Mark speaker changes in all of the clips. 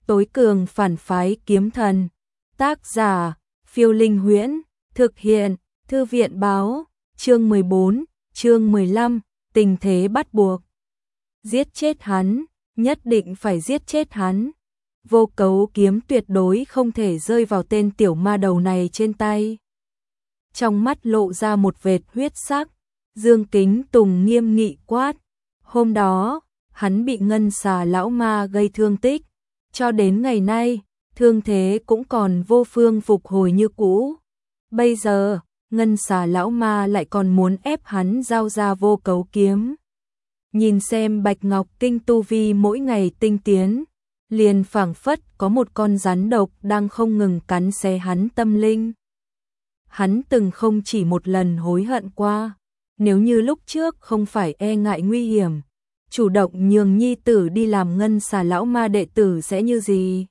Speaker 1: Tối cường phản phái kiếm thần. Tác giả, Phiêu Linh Huyễn. Thực hiện, Thư viện báo. Chương 14, chương 15, tình thế bắt buộc. Giết chết hắn, nhất định phải giết chết hắn. Vô cấu kiếm tuyệt đối không thể rơi vào tên tiểu ma đầu này trên tay. Trong mắt lộ ra một vệt huyết sắc, Dương Kính Tùng nghiêm nghị quát. Hôm đó, hắn bị ngân xà lão ma gây thương tích, cho đến ngày nay, thương thế cũng còn vô phương phục hồi như cũ. Bây giờ, ngân xà lão ma lại còn muốn ép hắn giao ra vô cấu kiếm. Nhìn xem Bạch Ngọc Kinh tu vi mỗi ngày tinh tiến, liền phảng phất có một con rắn độc đang không ngừng cắn xé hắn tâm linh. Hắn từng không chỉ một lần hối hận qua, nếu như lúc trước không phải e ngại nguy hiểm, chủ động nhường nhi tử đi làm ngân xà lão ma đệ tử sẽ như gì.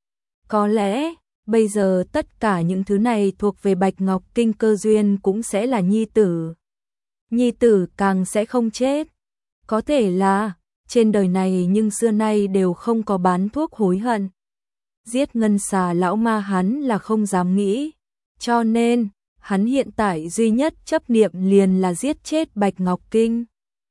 Speaker 1: Có lẽ, bây giờ tất cả những thứ này thuộc về Bạch Ngọc Kinh cơ duyên cũng sẽ là nhi tử. Nhi tử càng sẽ không chết. Có thể là, trên đời này nhưng xưa nay đều không có bán thuốc hối hận. Giết ngân xà lão ma hắn là không dám nghĩ, cho nên, hắn hiện tại duy nhất chấp niệm liền là giết chết Bạch Ngọc Kinh.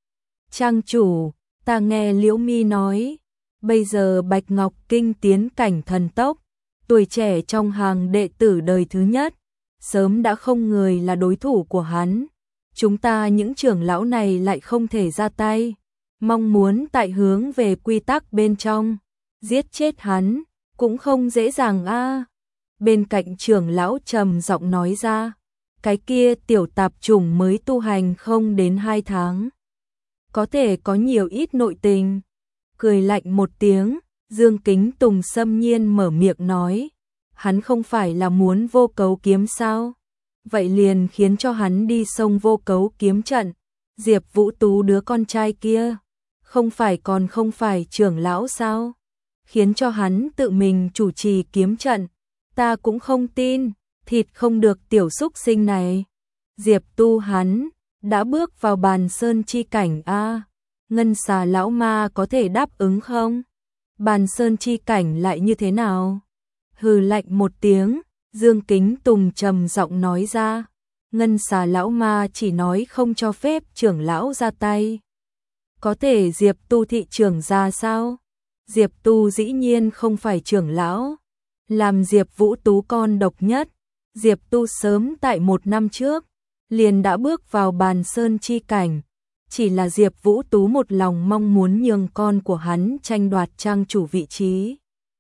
Speaker 1: Trang chủ, ta nghe Liễu Mi nói, bây giờ Bạch Ngọc Kinh tiến cảnh thần tốc, tuổi trẻ trong hàng đệ tử đời thứ nhất, sớm đã không người là đối thủ của hắn. Chúng ta những trưởng lão này lại không thể ra tay, mong muốn tại hướng về quy tắc bên trong, giết chết hắn, cũng không dễ dàng a. Bên cạnh trưởng lão trầm giọng nói ra, cái kia tiểu tạp chủng mới tu hành không đến 2 tháng. Có thể có nhiều ít nội tình. Cười lạnh một tiếng, Dương Kính Tùng xâm nhiên mở miệng nói, hắn không phải là muốn vô cấu kiếm sao? Vậy liền khiến cho hắn đi xông vô cấu kiếm trận. Diệp Vũ Tú đứa con trai kia, không phải còn không phải trưởng lão sao? Khiến cho hắn tự mình chủ trì kiếm trận. Ta cũng không tin, thịt không được tiểu xúc sinh này. Diệp Tu hắn đã bước vào bàn sơn chi cảnh a. Ngân xà lão ma có thể đáp ứng không? Bàn sơn chi cảnh lại như thế nào? Hừ lạnh một tiếng, Dương Kính Tùng trầm giọng nói ra, ngân xà lão ma chỉ nói không cho phép trưởng lão ra tay. Có thể Diệp Tu thị trưởng ra sao? Diệp Tu dĩ nhiên không phải trưởng lão, làm Diệp Vũ Tú con độc nhất. Diệp Tu sớm tại 1 năm trước, liền đã bước vào bàn sơn chi cảnh. Chỉ là Diệp Vũ Tú một lòng mong muốn nhường con của hắn tranh đoạt trang chủ vị trí.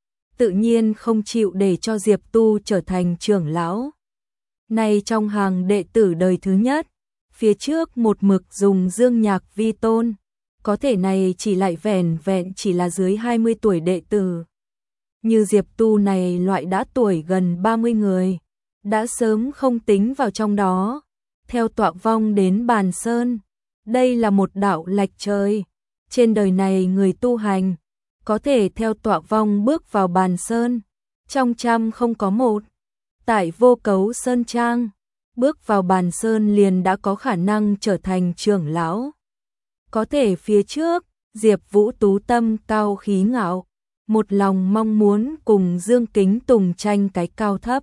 Speaker 1: Tự nhiên không chịu để cho Diệp Tu trở thành trưởng lão. Này trong hàng đệ tử đời thứ nhất, phía trước một mực dùng Dương Nhạc vi tôn, có thể này chỉ lại vẻn vẹn chỉ là dưới 20 tuổi đệ tử. Như Diệp Tu này loại đã tuổi gần 30 người, đã sớm không tính vào trong đó. Theo tọa vong đến bàn sơn, đây là một đạo lệch trời. Trên đời này người tu hành, có thể theo tọa vong bước vào bàn sơn, trong trăm không có một. Tại vô cấu sơn trang, bước vào bàn sơn liền đã có khả năng trở thành trưởng lão. Có thể phía trước, Diệp Vũ Tú tâm cao khí ngạo, một lòng mong muốn cùng Dương Kính Tùng tranh cái cao thấp.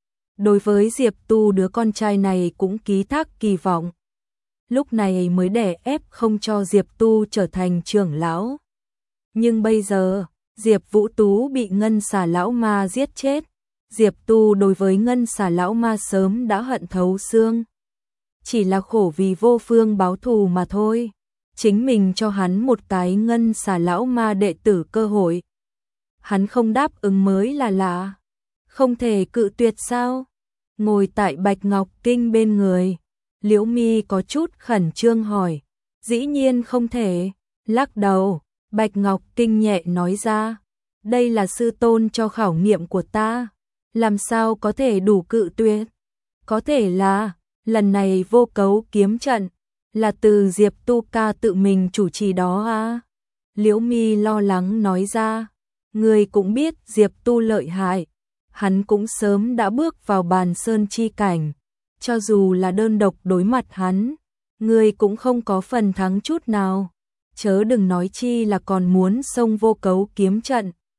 Speaker 1: Đối với Diệp Tu đứa con trai này cũng ký thác kỳ vọng. Lúc này mới đè ép không cho Diệp Tu trở thành trưởng lão. Nhưng bây giờ, Diệp Vũ Tú bị ngân xà lão ma giết chết. Diệp Tu đối với ngân xà lão ma sớm đã hận thấu xương. Chỉ là khổ vì vô phương báo thù mà thôi. Chính mình cho hắn một cái ngân xà lão ma đệ tử cơ hội. Hắn không đáp ứng mới là lạ. Không thể cự tuyệt sao? Ngồi tại Bạch Ngọc Kinh bên người, Liễu Mi có chút khẩn trương hỏi. Dĩ nhiên không thể. Lắc đầu, Bạch Ngọc Kinh nhẹ nói ra. Đây là sư tôn cho khảo nghiệm của ta. Làm sao có thể đủ cự tuyệt? Có thể là, lần này vô cấu kiếm trận, là từ Diệp Tu ca tự mình chủ trì đó à? Liễu Mi lo lắng nói ra. Người cũng biết Diệp Tu lợi hại. Hắn cũng sớm đã bước vào bàn sơn chi cảnh. Cho dù là đơn độc đối mặt hắn, người cũng không có phần thắng chút nào. Chớ đừng nói chi là còn muốn xông vô cấu kiếm trận.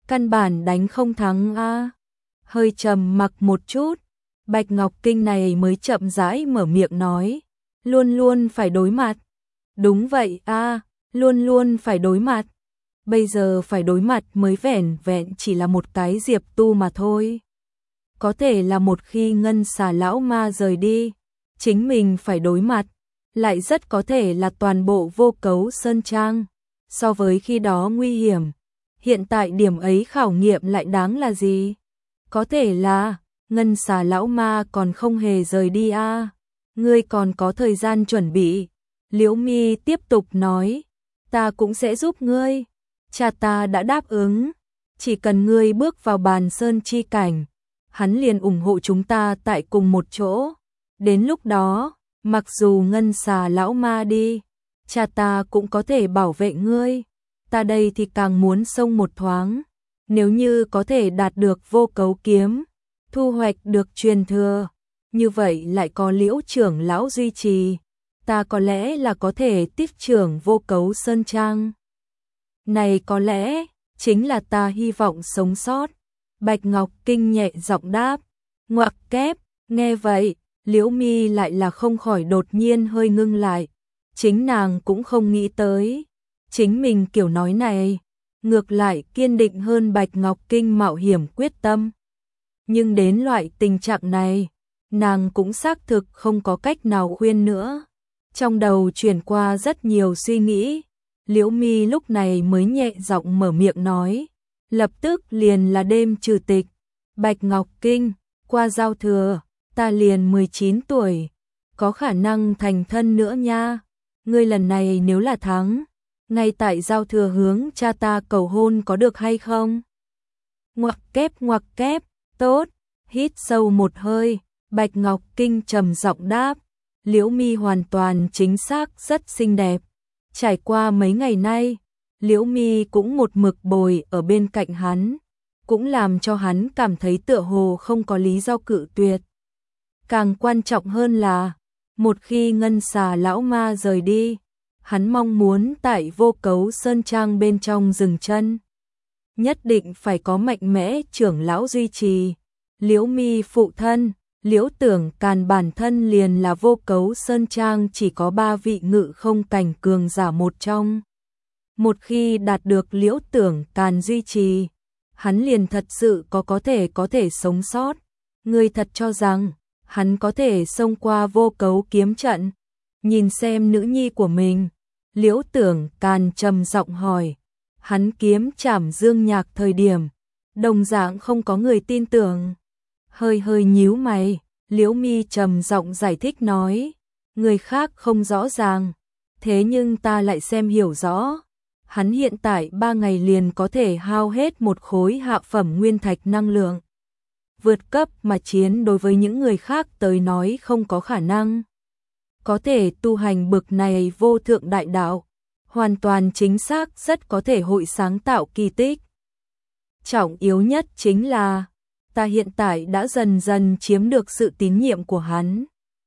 Speaker 1: căn bản đánh không thắng a. Hơi trầm mặc một chút, Bạch Ngọc Kinh này mới chậm rãi mở miệng nói, luôn luôn phải đối mặt. Đúng vậy a, luôn luôn phải đối mặt. Bây giờ phải đối mặt mới vẻn vẹn chỉ là một cái Diệp Tu mà thôi. Có thể là một khi Ngân Xà lão ma rời đi, chính mình phải đối mặt, lại rất có thể là toàn bộ Vô Cấu Sơn Trang. So với khi đó nguy hiểm, hiện tại điểm ấy khảo nghiệm lại đáng là gì? Có thể là Ngân Xà lão ma còn không hề rời đi a. Ngươi còn có thời gian chuẩn bị. Liễu Mi tiếp tục nói, ta cũng sẽ giúp ngươi. Cha ta đã đáp ứng, chỉ cần ngươi bước vào bàn sơn chi cảnh, hắn liền ủng hộ chúng ta tại cùng một chỗ. Đến lúc đó, mặc dù Ngân Xà lão ma đi, cha ta cũng có thể bảo vệ ngươi. Ta đây thì càng muốn xông một thoáng. Nếu như có thể đạt được Vô Cấu kiếm, thu hoạch được truyền thừa, như vậy lại có Liễu trưởng lão duy trì, ta có lẽ là có thể tiếp trưởng Vô Cấu Sơn Trang. Này có lẽ chính là ta hy vọng sống sót. Bạch Ngọc Kinh nhẹ giọng đáp. Ngoặc kép, nghe vậy, Liễu Mi lại là không khỏi đột nhiên hơi ngưng lại. Chính nàng cũng không nghĩ tới, chính mình kiểu nói này, ngược lại kiên định hơn Bạch Ngọc Kinh mạo hiểm quyết tâm. Nhưng đến loại tình trạng này, nàng cũng xác thực không có cách nào khuyên nữa. Trong đầu chuyển qua rất nhiều suy nghĩ, Liễu Mi lúc này mới nhẹ giọng mở miệng nói, lập tức liền là đêm trừ tịch. Bạch Ngọc Kinh, qua giao thừa, ta liền 19 tuổi, có khả năng thành thân nữa nha. Ngươi lần này nếu là thắng, ngay tại giao thừa hướng cha ta cầu hôn có được hay không? Ngoặc kép, tốt. Hít sâu một hơi, Bạch Ngọc Kinh trầm giọng đáp, Liễu Mi hoàn toàn chính xác rất xinh đẹp. Trải qua mấy ngày nay, Liễu Mi cũng một mực bồi ở bên cạnh hắn, cũng làm cho hắn cảm thấy tựa hồ không có lý do cự tuyệt. Càng quan trọng hơn là, một khi Ngân Xà lão ma rời đi, hắn mong muốn tại Vô Cấu Sơn Trang bên trong dừng chân. Nhất định phải có mạnh mẽ trưởng lão duy trì. Liễu Mi phụ thân, Liễu Tưởng Càn bản thân liền là Vô Cấu Sơn Trang chỉ có 3 vị ngự không cảnh cường giả một trong. Một khi đạt được Liễu Tưởng Càn duy trì, hắn liền thật sự có thể sống sót. Ngươi thật cho rằng hắn có thể xông qua Vô Cấu kiếm trận? Nhìn xem nữ nhi của mình, Liễu Tưởng Càn trầm giọng hỏi. Hắn kiếm trảm Dương Nhạc thời điểm, đồng dạng không có người tin tưởng. Hơi nhíu mày, Liễu Mi trầm giọng giải thích nói, người khác không rõ ràng, thế nhưng ta lại xem hiểu rõ. Hắn hiện tại 3 ngày liền có thể hao hết một khối hạ phẩm nguyên thạch năng lượng. Vượt cấp mà chiến đối với những người khác tới nói không có khả năng. Có thể tu hành bực này vô thượng đại đạo, hoàn toàn chính xác rất có thể hội sáng tạo kỳ tích. Trọng yếu nhất chính là, ta hiện tại đã dần dần chiếm được sự tín nhiệm của hắn.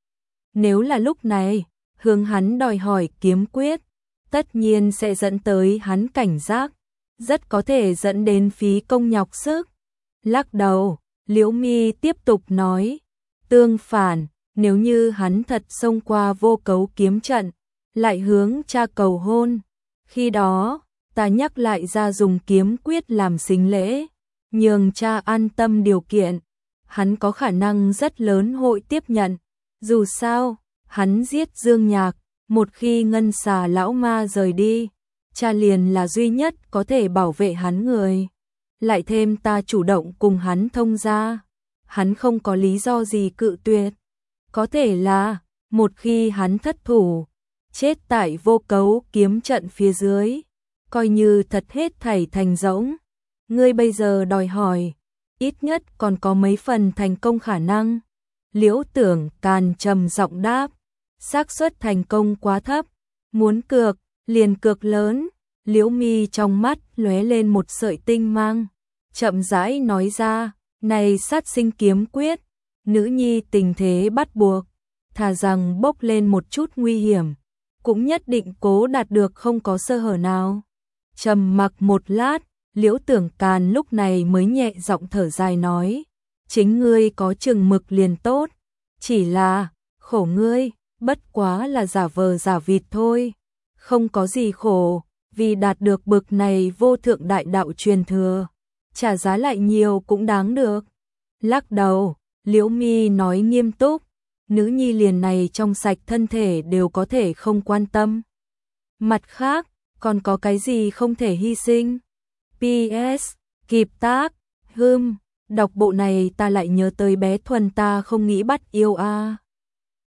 Speaker 1: Nếu là lúc này, hướng hắn đòi hỏi kiếm quyết, tất nhiên sẽ dẫn tới hắn cảnh giác, rất có thể dẫn đến phí công nhọc sức. Lắc đầu, Liễu Mi tiếp tục nói, tương phản, nếu như hắn thật xông qua Vô Cấu kiếm trận, lại hướng cha cầu hôn, khi đó, ta nhắc lại ra dùng kiếm quyết làm sính lễ, nhường cha an tâm điều kiện, hắn có khả năng rất lớn hội tiếp nhận. Dù sao, hắn giết Dương Nhạc, một khi Ngân Xà lão ma rời đi, cha liền là duy nhất có thể bảo vệ hắn người. Lại thêm ta chủ động cùng hắn thông gia, hắn không có lý do gì cự tuyệt. Có thể là, một khi hắn thất thủ, chết tại Vô Cấu kiếm trận phía dưới, coi như thật hết thảy thành rỗng. Ngươi bây giờ đòi hỏi, ít nhất còn có mấy phần thành công khả năng. Liễu Tưởng Càn trầm giọng đáp, xác suất thành công quá thấp, muốn cược, liền cược lớn. Liễu Mi trong mắt lóe lên một sợi tinh mang, chậm rãi nói ra, này sát sinh kiếm quyết, nữ nhi tình thế bắt buộc, thà rằng bốc lên một chút nguy hiểm, cũng nhất định cố đạt được không có sơ hở nào. Trầm mặc một lát, Liễu Tưởng Càn lúc này mới nhẹ giọng thở dài nói, chính ngươi có chừng mực liền tốt, chỉ là, khổ ngươi, bất quá là giả vờ giả vịt thôi, không có gì khổ, vì đạt được bực này vô thượng đại đạo truyền thừa, trả giá lại nhiều cũng đáng được. Lắc đầu, Liễu Mi nói nghiêm túc, nữ nhi liền này trong sạch thân thể đều có thể không quan tâm. Mặt khác, còn có cái gì không thể hy sinh? PS, kịp tác, đọc bộ này ta lại nhớ tới bé Thuần ta không nghĩ bắt yêu a.